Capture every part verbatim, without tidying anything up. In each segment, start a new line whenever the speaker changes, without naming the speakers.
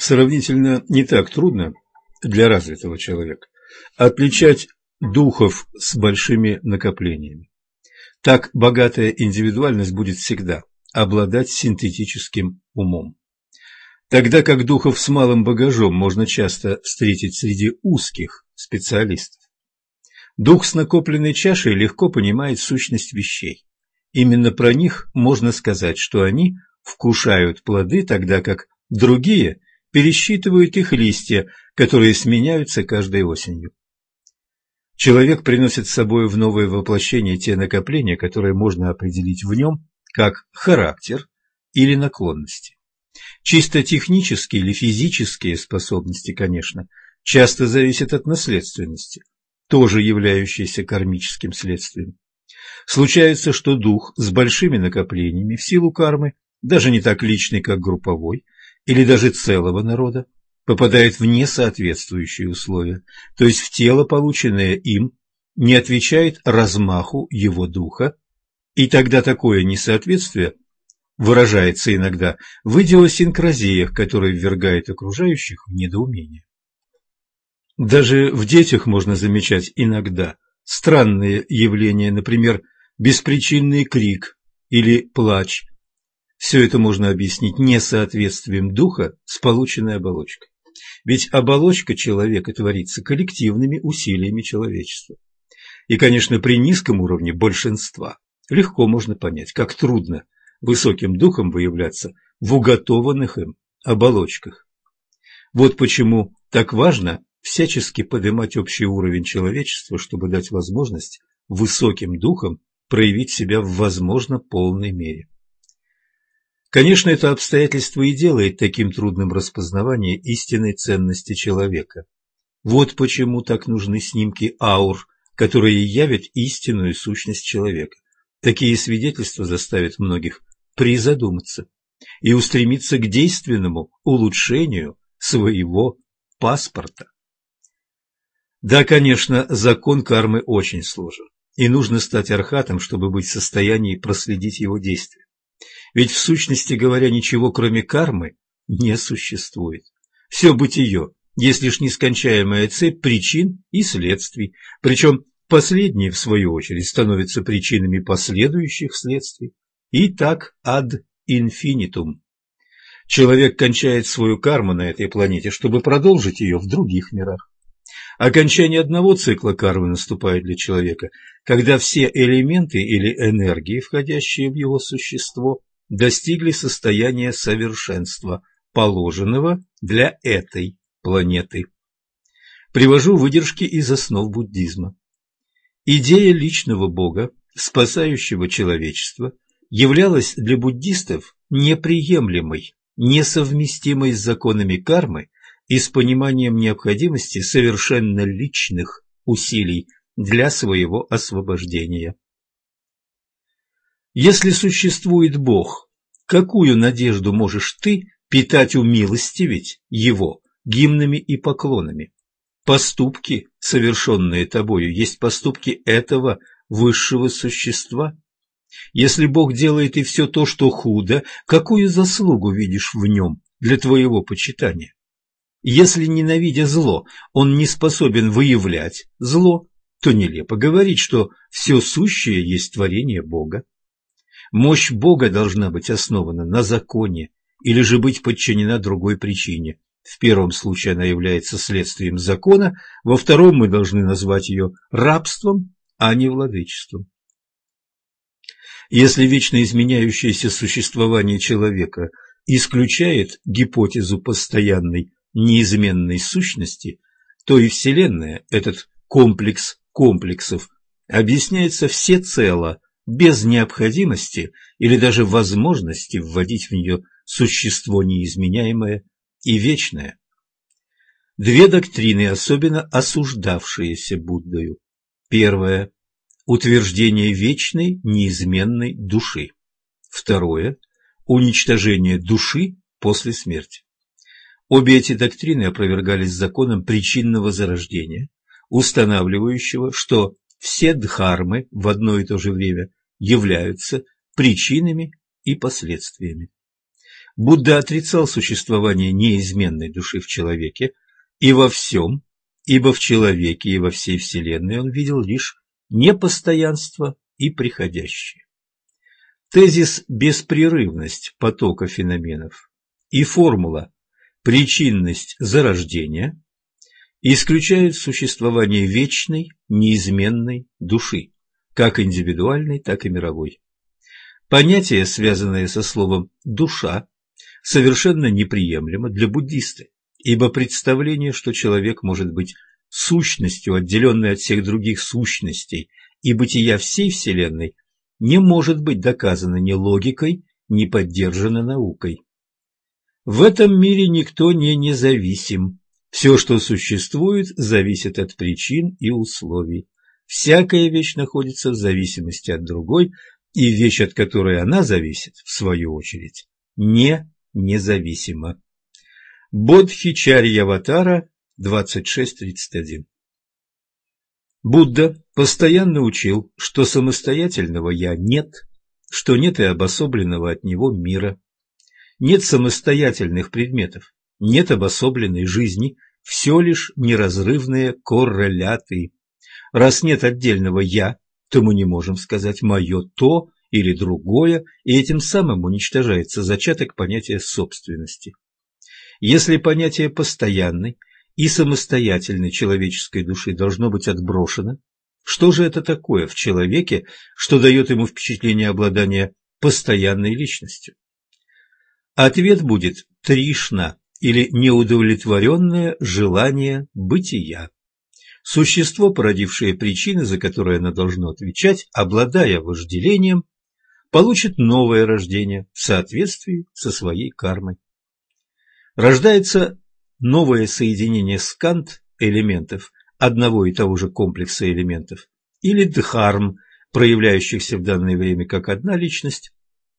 Сравнительно не так трудно для развитого человека отличать духов с большими накоплениями. Так богатая индивидуальность будет всегда обладать синтетическим умом. Тогда как духов с малым багажом можно часто встретить среди узких специалистов. Дух с накопленной чашей легко понимает сущность вещей. Именно про них можно сказать, что они вкушают плоды, тогда как другие пересчитывают их листья, которые сменяются каждой осенью. Человек приносит с собой в новое воплощение те накопления, которые можно определить в нем как характер или наклонности. Чисто технические или физические способности, конечно, часто зависят от наследственности, тоже являющейся кармическим следствием. Случается, что дух с большими накоплениями в силу кармы, даже не так личный, как групповой, или даже целого народа, попадает в несоответствующие условия, то есть в тело, полученное им, не отвечает размаху его духа, и тогда такое несоответствие выражается иногда в идиосинкразиях, которые ввергают окружающих в недоумение. Даже в детях можно замечать иногда странные явления, например, беспричинный крик или плач. Все это можно объяснить несоответствием духа с полученной оболочкой. Ведь оболочка человека творится коллективными усилиями человечества. И, конечно, при низком уровне большинства легко можно понять, как трудно высоким духом выявляться в уготованных им оболочках. Вот почему так важно всячески поднимать общий уровень человечества, чтобы дать возможность высоким духам проявить себя в возможно полной мере. Конечно, это обстоятельство и делает таким трудным распознавание истинной ценности человека. Вот почему так нужны снимки аур, которые явят истинную сущность человека. Такие свидетельства заставят многих призадуматься и устремиться к действенному улучшению своего паспорта. Да, конечно, закон кармы очень сложен, и нужно стать архатом, чтобы быть в состоянии проследить его действия. Ведь в сущности говоря, ничего кроме кармы не существует. Все бытие есть лишь нескончаемая цепь причин и следствий, причем последние, в свою очередь, становятся причинами последующих следствий. И так ад инфинитум. Человек кончает свою карму на этой планете, чтобы продолжить ее в других мирах. Окончание одного цикла кармы наступает для человека, когда все элементы или энергии, входящие в его существо, достигли состояния совершенства, положенного для этой планеты. Привожу выдержки из основ буддизма. Идея личного Бога, спасающего человечество, являлась для буддистов неприемлемой, несовместимой с законами кармы и с пониманием необходимости совершенно личных усилий для своего освобождения. Если существует Бог, какую надежду можешь ты питать умилостивить Его гимнами и поклонами? Поступки, совершенные тобою, есть поступки этого высшего существа. Если Бог делает и все то, что худо, какую заслугу видишь в нем для твоего почитания? Если, ненавидя зло, он не способен выявлять зло, то нелепо говорить, что все сущее есть творение Бога. Мощь Бога должна быть основана на законе или же быть подчинена другой причине. В первом случае она является следствием закона, во втором мы должны назвать ее рабством, а не владычеством. Если вечно изменяющееся существование человека исключает гипотезу постоянной неизменной сущности, то и Вселенная, этот комплекс комплексов, объясняется всецело, без необходимости или даже возможности вводить в нее существо неизменяемое и вечное. Две доктрины, особенно осуждавшиеся Буддою. Первое – утверждение вечной, неизменной души. Второе – уничтожение души после смерти. Обе эти доктрины опровергались законом причинного зарождения, устанавливающего, что все дхармы в одно и то же время являются причинами и последствиями. Будда отрицал существование неизменной души в человеке и во всем, ибо в человеке и во всей Вселенной он видел лишь непостоянство и приходящее. Тезис «беспрерывность потока феноменов» и формула «причинность зарождения» исключают существование вечной, неизменной души, как индивидуальной, так и мировой. Понятие, связанное со словом «душа», совершенно неприемлемо для буддиста, ибо представление, что человек может быть сущностью, отделенной от всех других сущностей и бытия всей Вселенной, не может быть доказано ни логикой, ни поддержано наукой. В этом мире никто не независим. Все, что существует, зависит от причин и условий. Всякая вещь находится в зависимости от другой, и вещь, от которой она зависит, в свою очередь, не независима. Бодхичарьяватара двадцать шесть тридцать один. Будда постоянно учил, что самостоятельного «я» нет, что нет и обособленного от него мира. Нет самостоятельных предметов, нет обособленной жизни, все лишь неразрывные корреляты. Раз нет отдельного «я», то мы не можем сказать «моё то» или «другое», и этим самым уничтожается зачаток понятия собственности. Если понятие постоянной и самостоятельной человеческой души должно быть отброшено, что же это такое в человеке, что дает ему впечатление обладания постоянной личностью? Ответ будет тришна, или неудовлетворенное желание бытия. Существо, породившее причины, за которые оно должно отвечать, обладая вожделением, получит новое рождение в соответствии со своей кармой. Рождается новое соединение сканд элементов одного и того же комплекса элементов, или дхарм, проявляющихся в данное время как одна личность,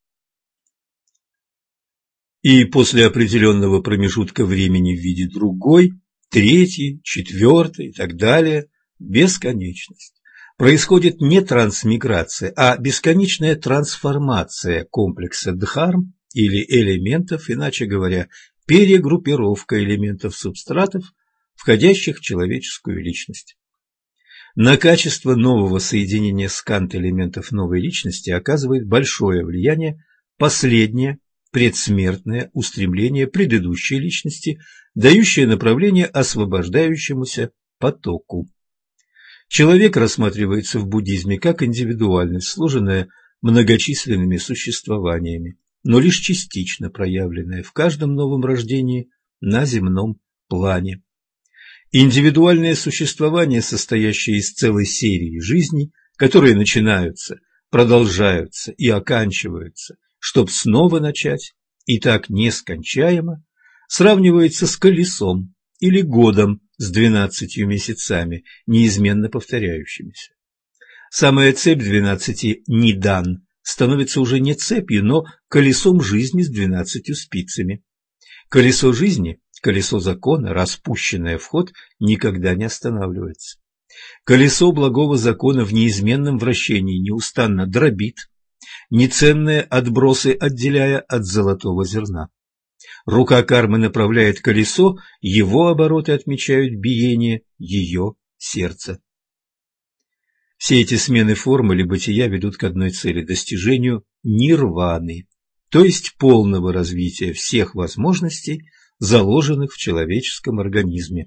и после определенного промежутка времени в виде другой, третий, четвертый и так далее, бесконечность. Происходит не трансмиграция, а бесконечная трансформация комплекса дхарм или элементов, иначе говоря, перегруппировка элементов субстратов, входящих в человеческую личность. На качество нового соединения сканд элементов новой личности оказывает большое влияние последнее предсмертное устремление предыдущей личности, дающее направление освобождающемуся потоку. Человек рассматривается в буддизме как индивидуальность, сложенная многочисленными существованиями, но лишь частично проявленная в каждом новом рождении на земном плане. Индивидуальное существование, состоящее из целой серии жизней, которые начинаются, продолжаются и оканчиваются, чтобы снова начать, и так нескончаемо, сравнивается с колесом или годом с двенадцатью месяцами, неизменно повторяющимися. Самая цепь двенадцати нидан становится уже не цепью, но колесом жизни с двенадцатью спицами. Колесо жизни, колесо закона, распущенное в ход, никогда не останавливается. Колесо благого закона в неизменном вращении неустанно дробит, неценные отбросы отделяя от золотого зерна. Рука кармы направляет колесо, его обороты отмечают биение ее сердца. Все эти смены формы или бытия ведут к одной цели – достижению нирваны, то есть полного развития всех возможностей, заложенных в человеческом организме.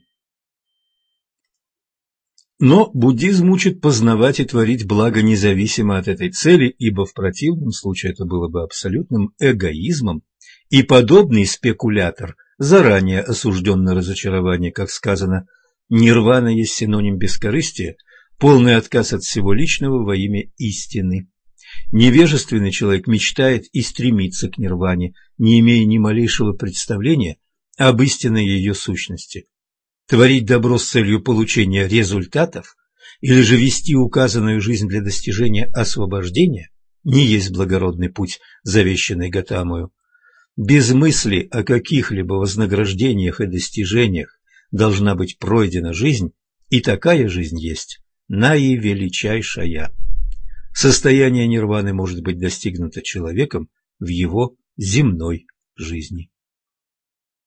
Но буддизм учит познавать и творить благо независимо от этой цели, ибо в противном случае это было бы абсолютным эгоизмом, и подобный спекулятор заранее осужден на разочарование, как сказано, нирвана есть синоним бескорыстия, полный отказ от всего личного во имя истины. Невежественный человек мечтает и стремится к нирване, не имея ни малейшего представления об истинной ее сущности. Творить добро с целью получения результатов или же вести указанную жизнь для достижения освобождения не есть благородный путь, завещанный Готамою. Без мысли о каких-либо вознаграждениях и достижениях должна быть пройдена жизнь, и такая жизнь есть наивеличайшая. Состояние нирваны может быть достигнуто человеком в его земной жизни.